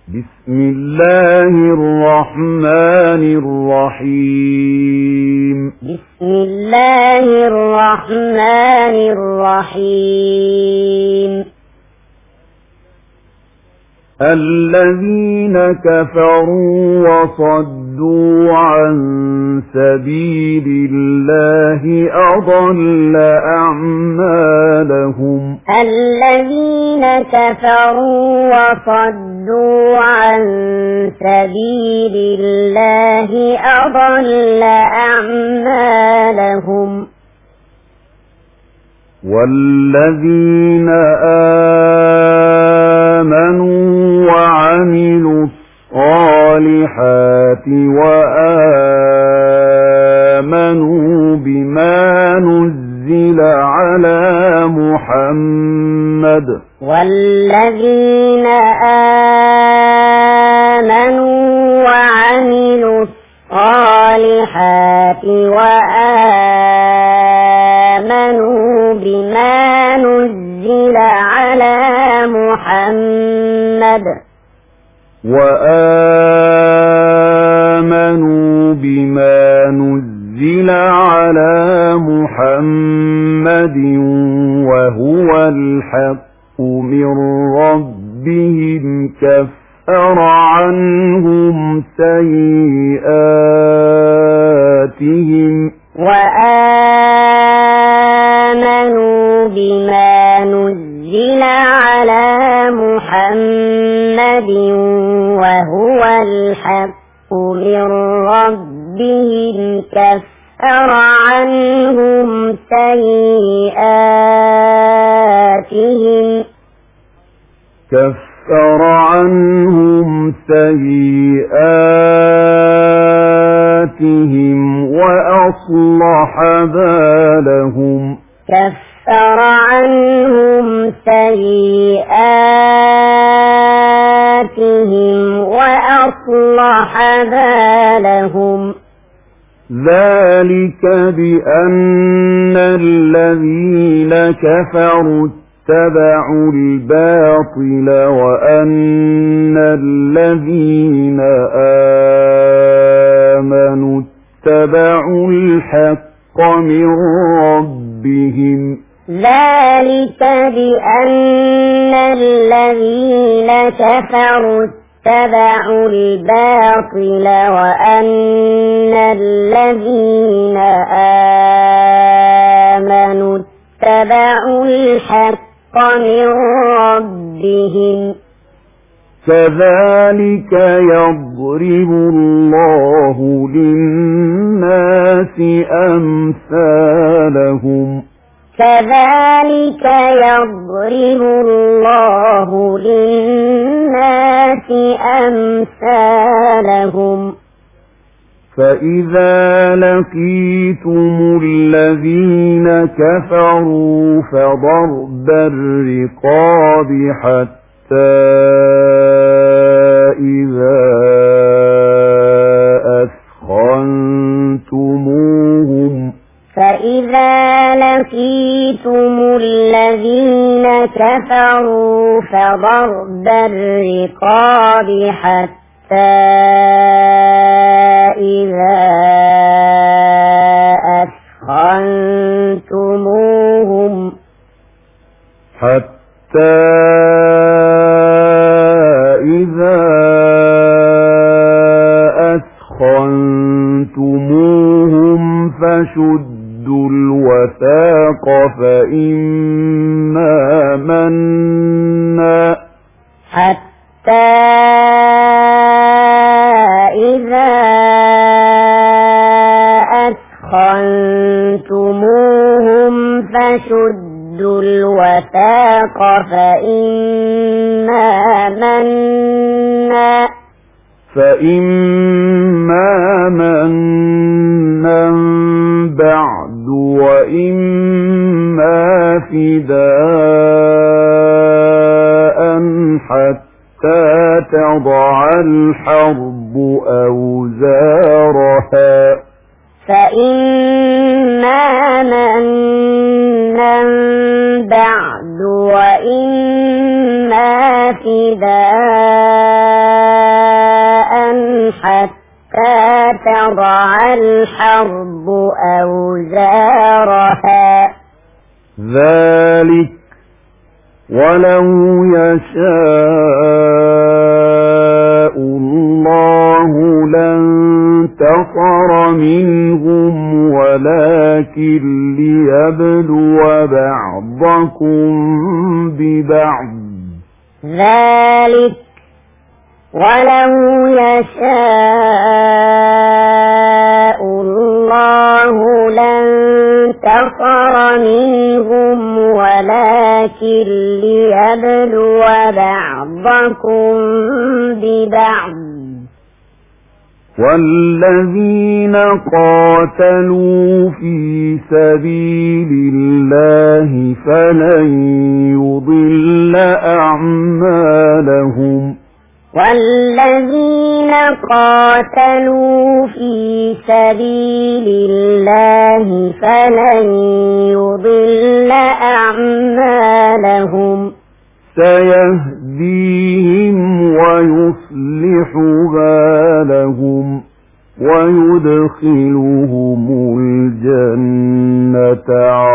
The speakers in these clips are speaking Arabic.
بسم الله الرحمن الرحيم. بسم الله الرحمن الرحيم. الذين كفروا وصدوا عن سبيل الله أضل أعمالهم. الذين كفروا وصدوا عن سبيل الله أضل أعمالهم. والذين آمنوا وعملوا الصالحات وآمنوا بما نزل على محمد. والذين آمنوا وعملوا الصالحات وآمنوا بما نزل على محمد. وآمنوا بما نزل على محمد وهو الحق من ربهم كفر عنهم سيئاتهم. وآمنوا بما نزل على محمد وهو الحق من ربهم كفر عنهم سيئاتهم. كفر عنهم سيئاتهم وأصلح بالهم. كفر عنهم سيئاتهم وأصلح بالهم. ذلك بأن الذين كفروا اتبعوا الباطل وأن الذين آمنوا اتبعوا الحق من ربهم. ذلك بأن الذين كفروا اتبعوا الباطل وأن الذين آمنوا اتبعوا الحق من ربهم. كذلك يضرب الله للناس أمثالهم. كذلك يضرب الله للناس أمثالهم. فإذا لقيتم الذين كفروا فضرب الرقاب حتى إذا أثخنتموهم. فإذا لقيتم الذين كفروا فضرب الرقاب حتى إذا أثخنتموهم. حتى إذا أثخنتموهم فشدوا الوثاق فإما منا. حتى إذا أثخنتموهم فشدوا الوثاق فإما منا بعد وإما فداء حتى تضع الحرب أوزارها. فإما منا بعد وإما فداء حتى تضع الحرب أوزارها ذلك ولو يشاء الله لانتصر منهم ولكن ليبلو بعضكم ببعض ذلك ولو يشاء الله لانتصر منهم ولكن ليبلو بعضكم ببعض والذين قاتلوا في سبيل الله فلن يضل أعمالهم والذين قاتلوا في سبيل الله فلن يضل أعمالهم سيهديهم ويصلح بالهم ويدخلهم الجنة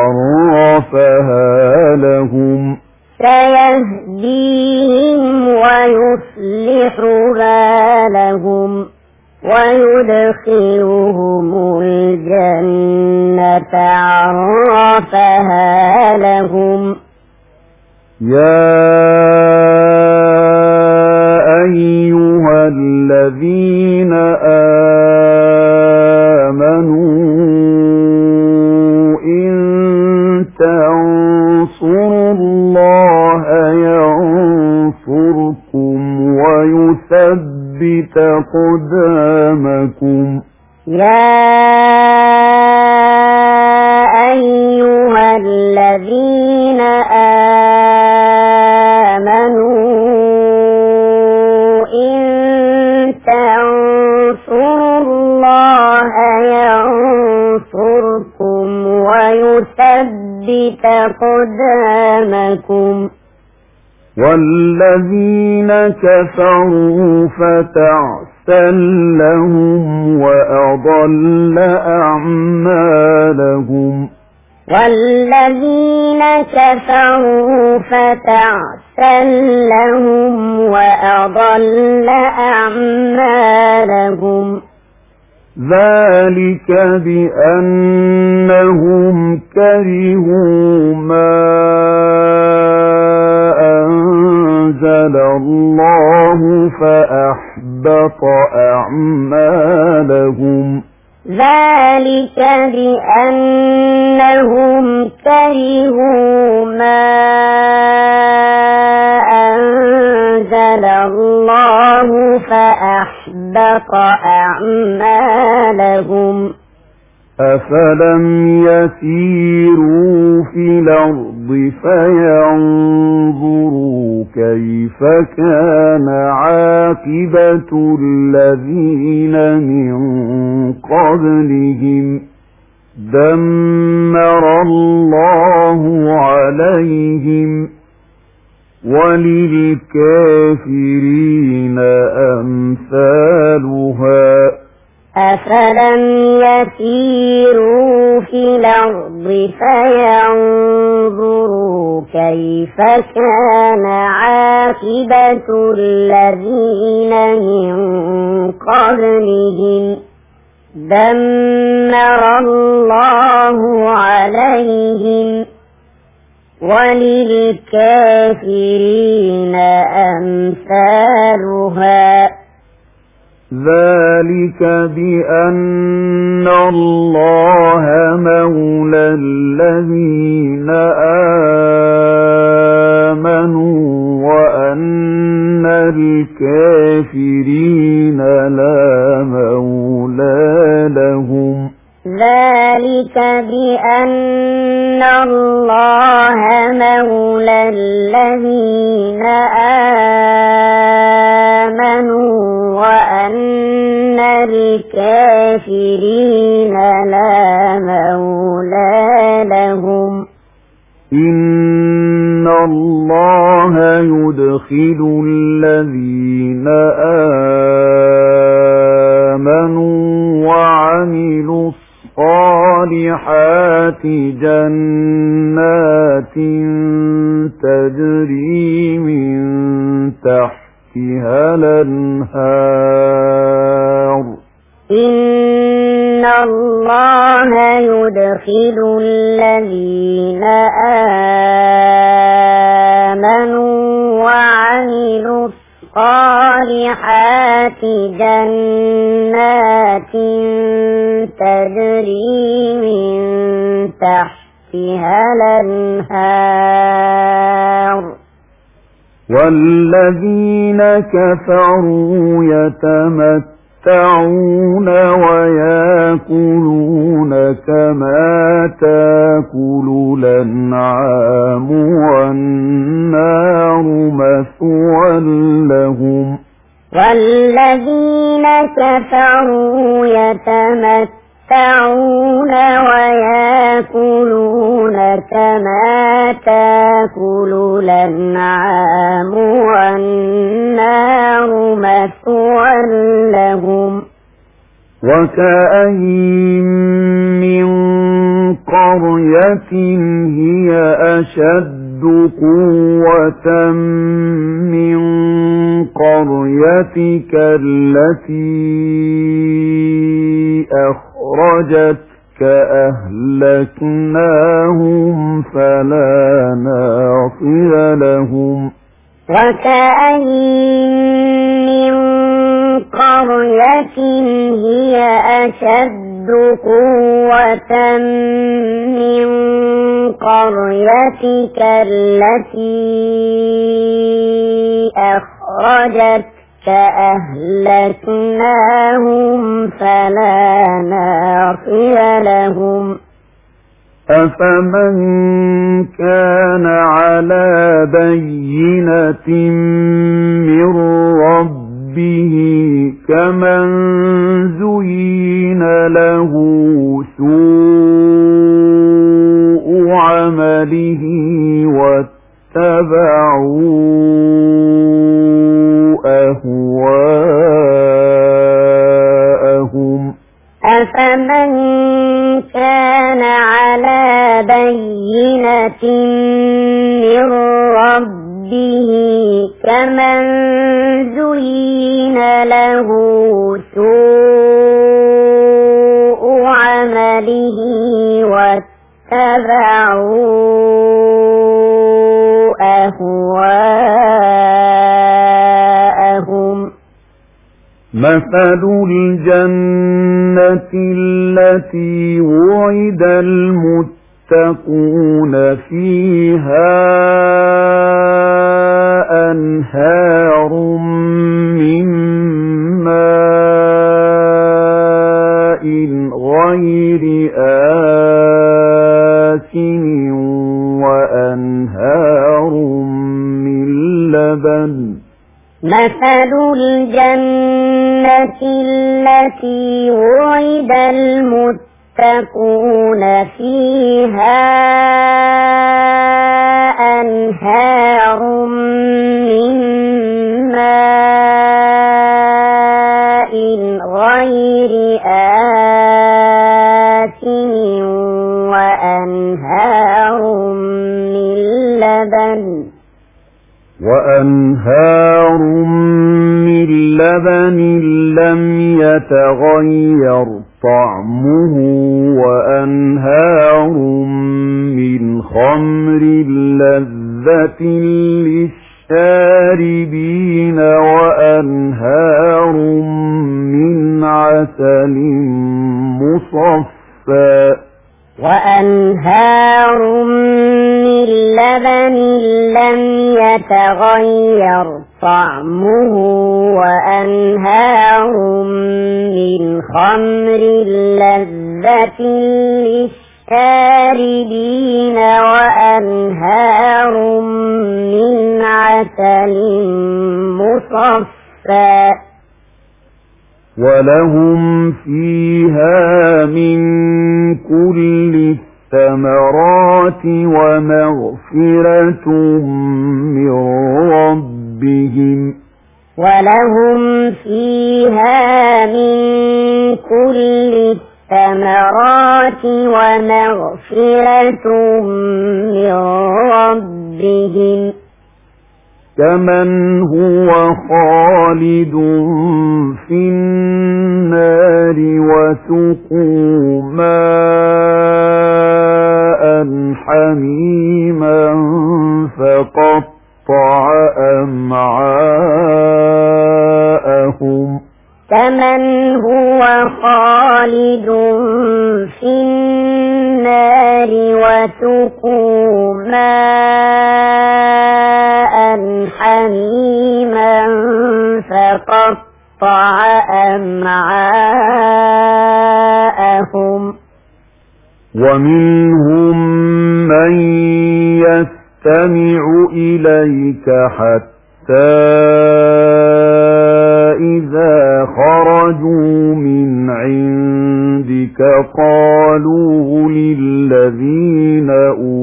عرفها لهم سيهديهم ويصلح بالهم ويدخلهم الجنة عرفها لهم يا أيها الذين آمنوا إن تنصروا الله ينصركم ويثبت أقدامكم يا أيها الذين آمنوا إن تنصروا الله ينصركم ويثبت أقدامكم والذين كفروا فتعسا لهم وأضل أعمالهم والذين كفروا فتعسا لهم وأضل أعمالهم ذلك بأنهم كرهوا ما أنزل الله فأحبط أعمالهم ذلك بأنهم كرهوا ما أنزل الله فأحبط أعمالهم أفلم يسيروا في الأرض فينظروا كيف كان عاقبة الذين من قبلهم دمر الله عليهم وللكافرين أمثالها أفلم يسيروا في الأرض فينظروا كيف كان عاقبة الذين من قبلهم دمر الله عليهم وللكافرين أمثالها ذلك بأن الله مولى الذين آمنوا وأن الكافرين لا مولى لهم ذلك بأن الله مولى الذين آمنوا وأن الكافرين لا مولى لهم إن الله يدخل الذين آمنوا وعملوا الصالحات جنات تجري من تحتها الأنهار إن الله يدخل الذين آمنوا وعملوا الصالحات جنات تجري من تحتها الأنهار والذين كفروا يتمتعون ويأكلون كما تأكل الأنعام والنار مثوى لهم والذين كفروا يتمتعون ويأكلون كما تأكل الأنعام والنار مثوى لهم وكأين من قرية هي أشد قوة من قريتك التي أخرجتك أهلكناهم فلا ناصر لهم وكأين من قرية هي أشد قوة من قريتك التي أخرجتك أهلكناهم فلا ناصر لهم أفمن كان على بينة من ربه كمن زين له سوء عمله واتبعوا أهواءهم أفمن كان على بينة من ربه كمن زين له سوء عمله واتبعوا أهواءهم مثل الجنة التي وعد المتقون فيها أنهار من ماء غير آسن وأنهار من لبن مثل الجنة التي وعد المتقون فيها أنهار من ماء غير آسن وأنهار من لبن لم يتغير طعمه وأنهار من خمر لذة للشاربين وأنهار من عسل مصفى وأنهار من لبن لم يتغير طعمه وأنهار من خمر لذة للشاربين وأنهار من عسل مصفى ولهم فيها من كل الثمرات ومغفرة من ربهم ولهم فيها من كل الثمرات ومغفرة من ربهم كمن هو خالد في النار وسقوا ماء حميما فقطع أمعاءهم كمن هو خالد في النار وسقوا ماء حميما فقطع أمعاءهم ومنهم من يستمع إليك حتى إذا خرجوا من عندك قالوا للذين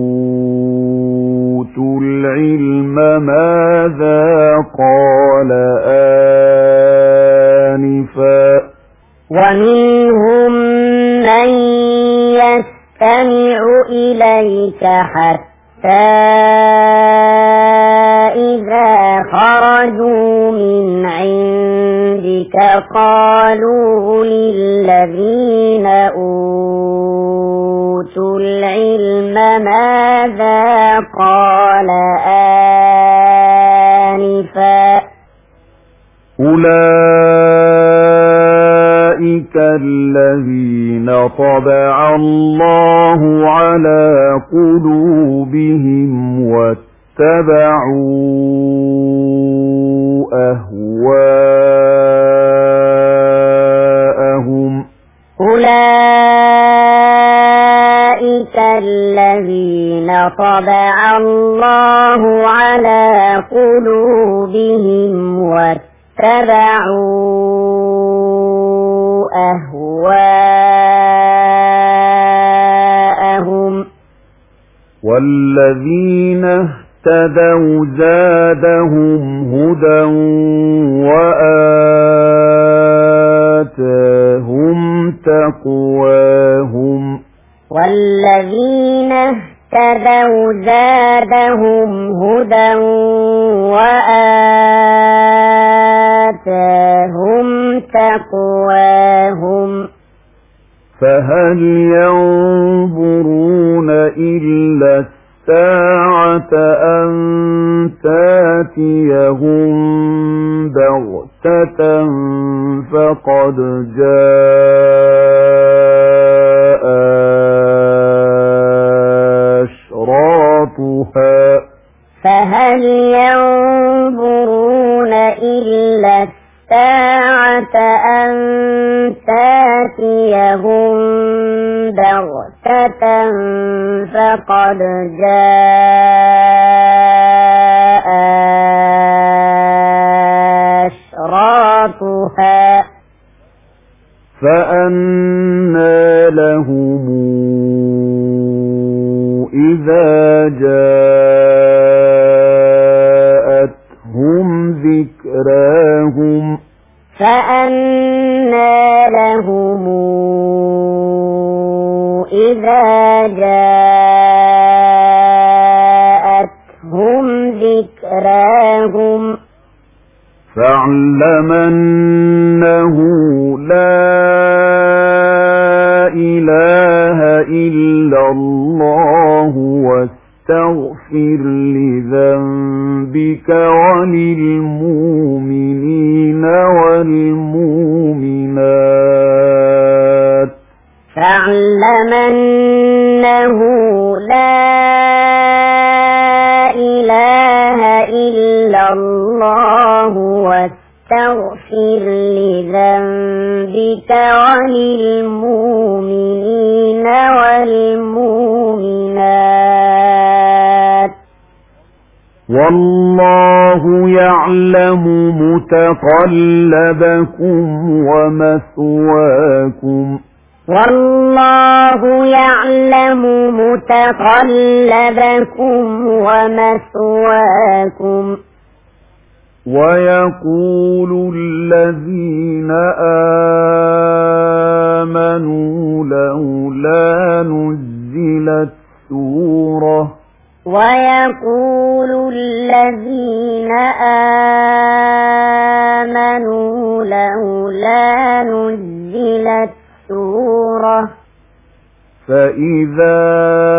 أوتوا العلم ماذا قال آنفا ومنهم من يستمع إليك حتى إذا خرجوا من عندك قالوا للذين أوتوا العلم ماذا قال آنفا أولئك الذين طبع الله على قلوبهم واتبعوا أهواءهم أولئك الذين طبع الله على قلوبهم واتبعوا أهواءهم والذين اهتدوا زادهم هدى وآتاهم تقواهم والذين اهتدوا زادهم هدى وآتاهم تقواهم فهل ينظرون إلا الساعة أن تاتيهم بغتة فقد جاء أشراطها فهل ينظرون إلا الساعة أن تاتيهم بغتة فقد جاء أشراطها فأنى لهم إذا جاءتهم ذكراهم فأنى لهم إذا جاءتهم ذكراهم فاعلم أنه لا إله إلا الله واستغفر لذنبك وللمؤمنين والمؤمنات فاعلم أنه لا إله إلا الله واستغفر لذنبك وللمؤمنين والمؤمنات والله يعلم متقلبكم ومثواكم والله يعلم متقلبكم ومثواكم ويقول الذين آمنوا لولا نزلت سورة ويقول الذين آمنوا لولا نزلت سورة فإذا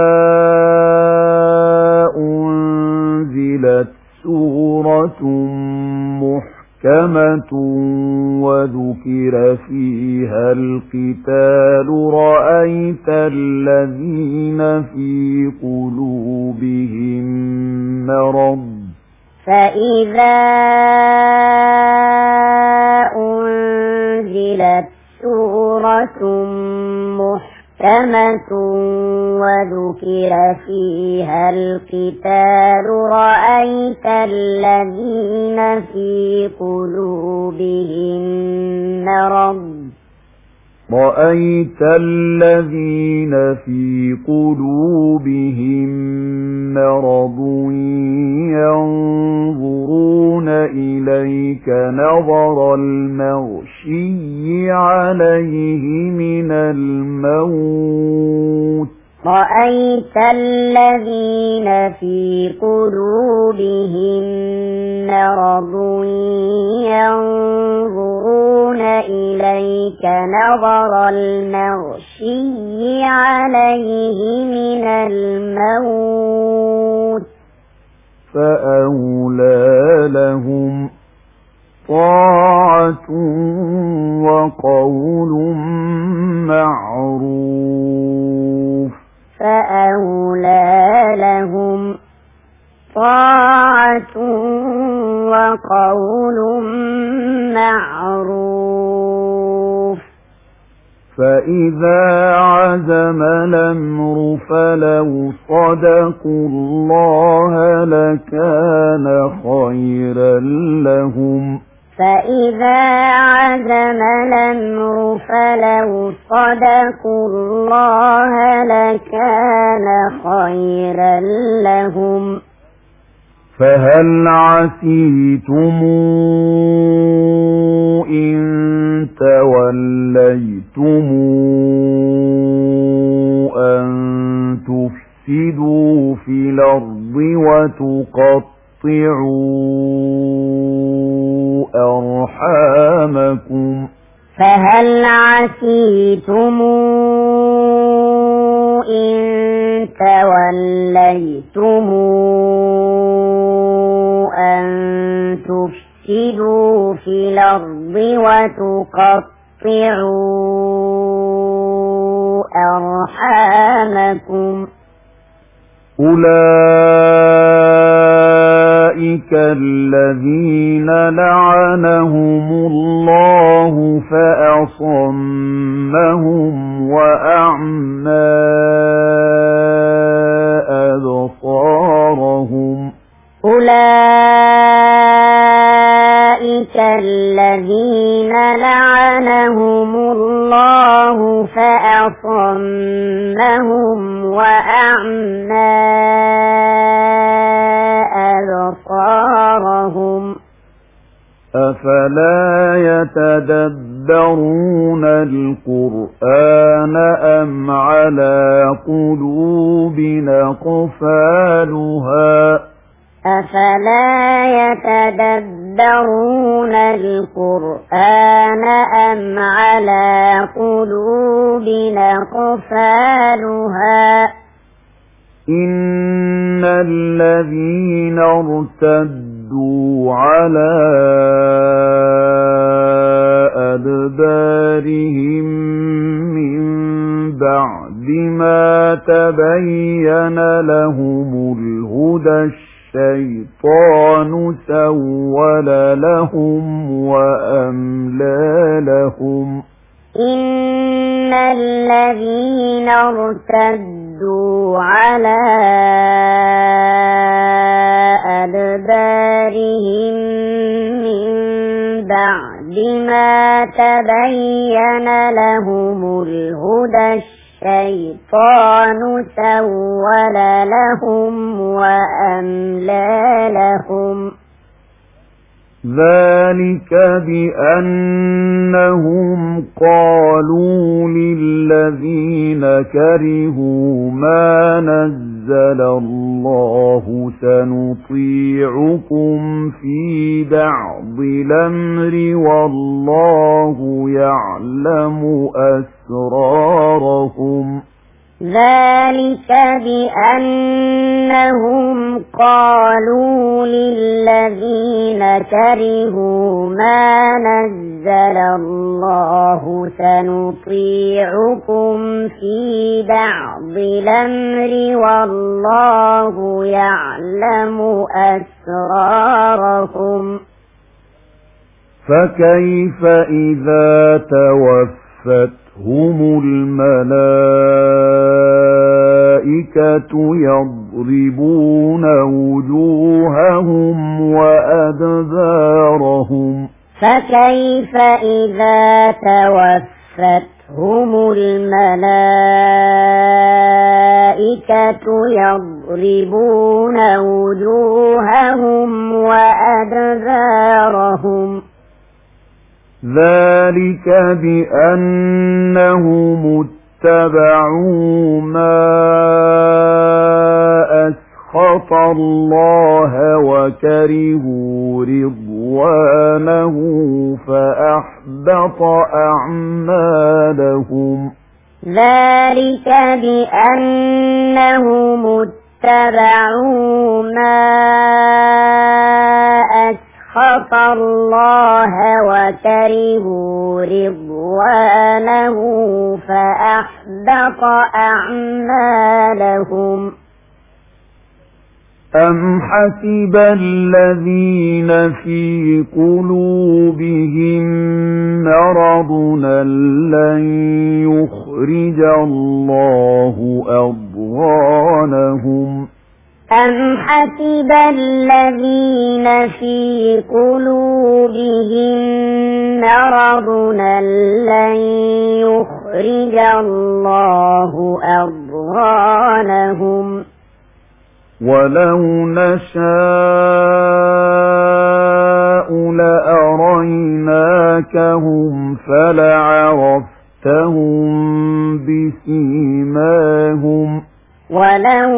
أنزلت سورة محكمة وذكر فيها القتال رأيت الذين في قلوبهم مرض فإذا أنزلت سورة محكمة وذكر فيها القتال رأيت الذين في قلوبهم مرض ينظرون إليك نظر المغشي عليه من الموت رأيت الذين في قلوبهم مرض ينظرون إليك نظر المغشي عليه من الموت فأولى لهم طاعة وقول معروف فأولى لهم طاعة وقول معروف فإذا عزم الأمر فلو صدقوا الله لكان خيرا لهم فإذا عزم الأمر فلو صدقوا الله لكان خيرا لهم فهل عسيتم إن توليتم أن تفسدوا في الأرض وتقطعوا أرحامكم فهل عسيتم إن توليتم أن تفسدوا في الأرض وتقطعوا أرحامكم أولئك الذين لعنهم الله فأصمهم وأعمى أبصارهم أولئك الذين لعنهم الله فأصمهم وأعمى أبصارهم أفلا يتدبرون القرآن أم على قلوب أقفالها أفلا يتدبرون القرآن أم على قلوب أقفالها إن الذين ارتدوا على أدبارهم من بعد ما تبين لهم الهدى الشيطان سول لهم وأملى لهم إن الذين ارتدوا على أدبارهم من بعد ما تبين لهم الهدى الشيطان سول لهم وأملى لهم ذلك بأنهم قالوا للذين كرهوا ما نزل الله سنطيعكم في بعض الأمر والله يعلم أسرارهم ذلك بأنهم قالوا للذين كرهوا ما نزل الله سنطيعكم في بعض الأمر والله يعلم أسرارهم فكيف إذا توفتهم الملائكة يضربون وجوههم وأدبارهم فكيف إذا توفتهم الملائكة يضربون وجوههم وأدبارهم ذلك بأنهم اتبعوا ما أسخط الله وكرهوا رضوانه فأحبط أعمالهم ذلك بأنهم اتبعوا ما أسخط الله وكرهوا رضوانه فأحبط أعمالهم أم حسب الذين في قلوبهم مرض لن يخرج الله أضغانهم أم حسب الذين في قلوبهم مرض لن يخرج الله أضغانهم ولو نشاء لأريناكهم فلعرفتهم بسيماهم ولو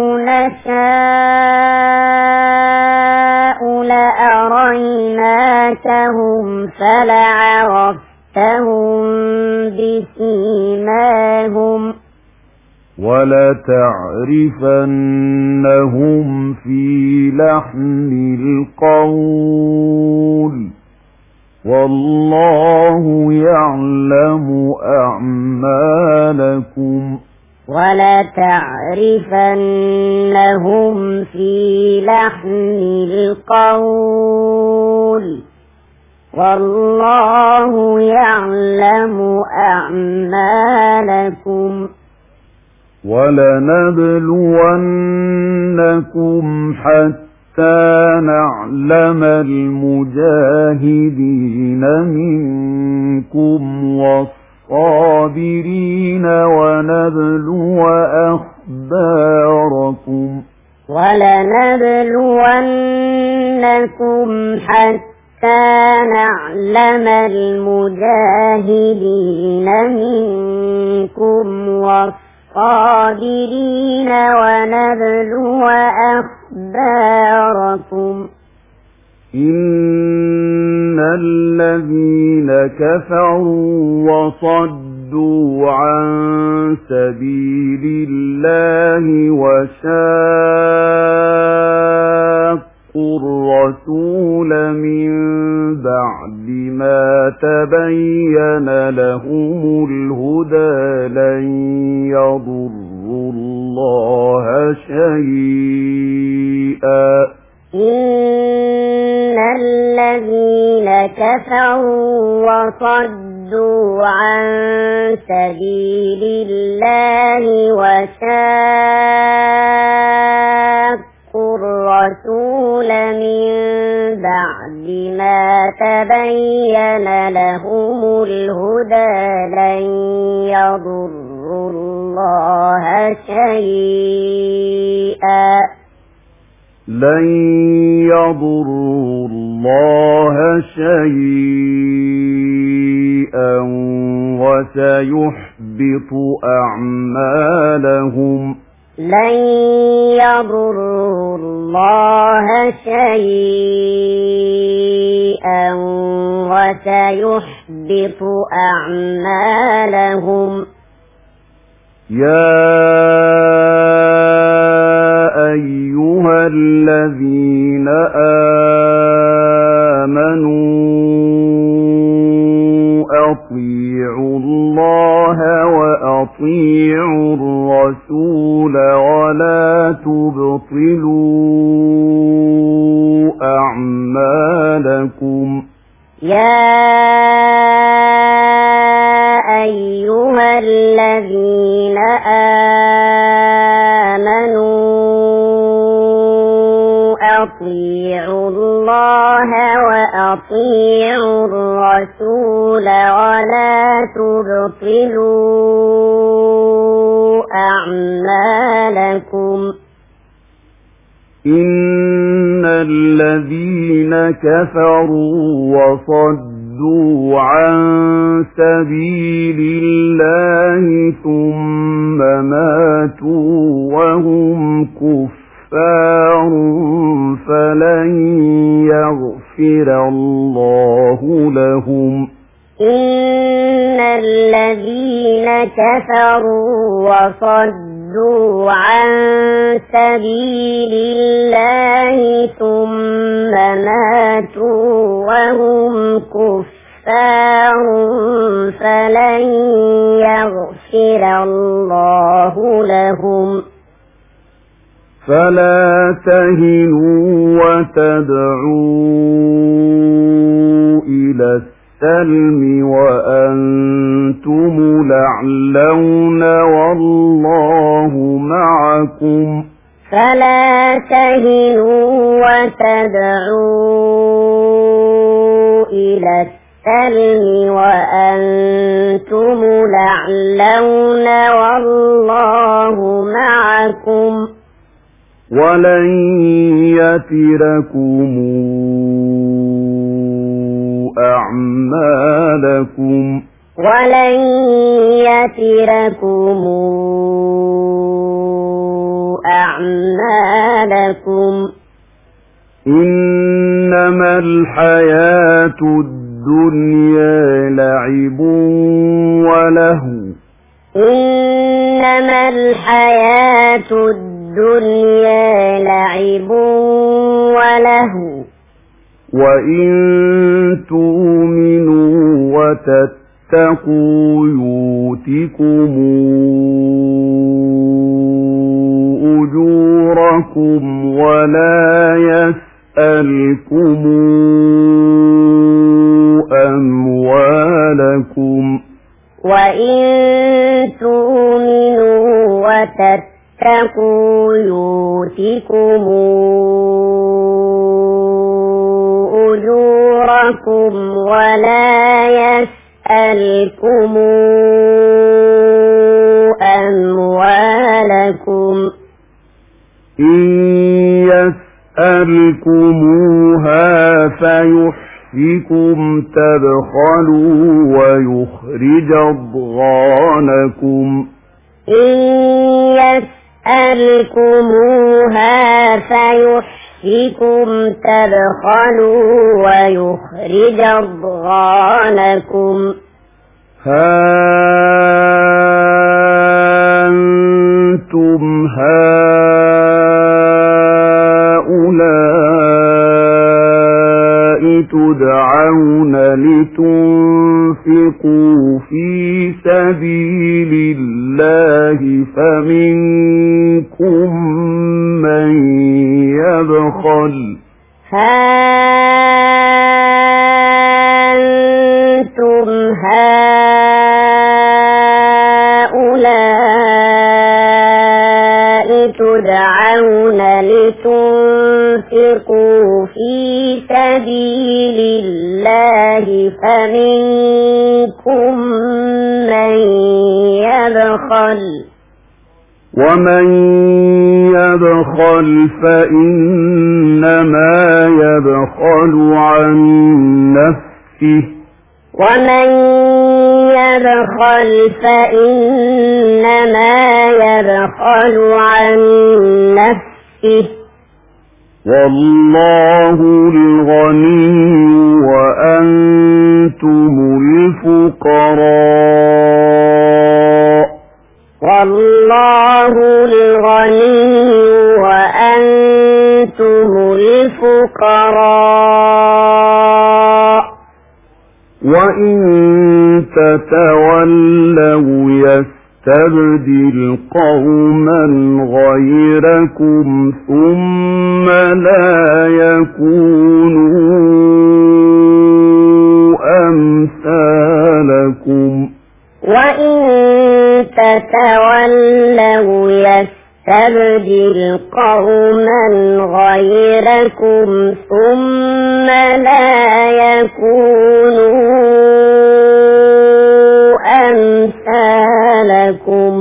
نشاء لأريناكهم فلعرفتهم بسيماهم ولتعرفنهم في لحن القول والله يعلم أعمالكم ولتعرفنهم في لحن القول والله يعلم أعمالكم ولنبلونكم حتى نعلم المجاهدين منكم والصابرين ونبلو أخباركم ولنبلونكم حتى نعلم المجاهدين منكم والصابرين ونبلو أخباركم إن الذين كفروا وصدوا عن سبيل الله وشاقوا الرسول من بعد ما تبين لهم الهدى لن يضروا الله شيئا إن الذين كفروا وصدوا عن سبيل الله وشاقوا الرسول من بعد ما تبين لهم الهدى لن يضروا الله شيئا لن يضروا الله شيئا وسيحبط أعمالهم لن يضروا الله شيئا وسيحبط أعمالهم يا أيها الذين آمنوا أطيعوا الله وأطيعوا الرسول ولا تبطلوا أعمالكم يا أيها الذين آمنوا أطيعوا الله وأطيعوا الرسول ولا تبطلوا أعمالكم إن الذين كفروا وصدوا عن سبيل الله ثم ماتوا وهم كفار فلن يغفر الله لهم إن الذين كفروا وصدوا عن سبيل الله ثم ماتوا وهم كفار فلن يغفر الله لهم فلا تهنوا وتدعوا إلى السلم وأنتم الأعلون والله معكم فلا تهنوا وتدعوا إلى السلم وأنتم الأعلون والله معكم ولن يتركم أعمالكم ولن يتركم أعمالكم إنما الحياة الدنيا لعب ولهو إنما الحياة الدنيا لعب ولهو وإن تؤمنوا وتتقوا يؤتكم أجوركم ولا يسألكم أموالكم وإن تؤمنوا وتتقوا يؤتكم أجوركم ولا يسألكم أموالكم إن يسألكموها فيحفكم تبخلوا ويخرج أضغانكم إن يسألكموها فيحفكم تبخلوا ويخرج أضغانكم ها أنتم هؤلاء تدعون لتنفقوا في سبيل الله فمنكم من يبخل أنتم هؤلاء تدعون لتنفقوا في سبيل الله فمنكم من يبخل ومن يبخل فإنما يبخل عن نفسه ومن يبخل فإنما يبخل عن نفسه والله الغني وأنتم الفقراء والله الغني وأنتم الفقراء وإن تتولوا يستبدل قوما غيركم ثم لا يكونوا أمثالكم وإن تتولوا يستبدل قوما غيركم ثم لا يكونوا أمثالكم.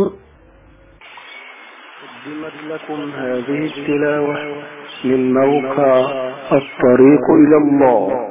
قدمت لكم هذه التلاوة من موقع الطريق إلى الله.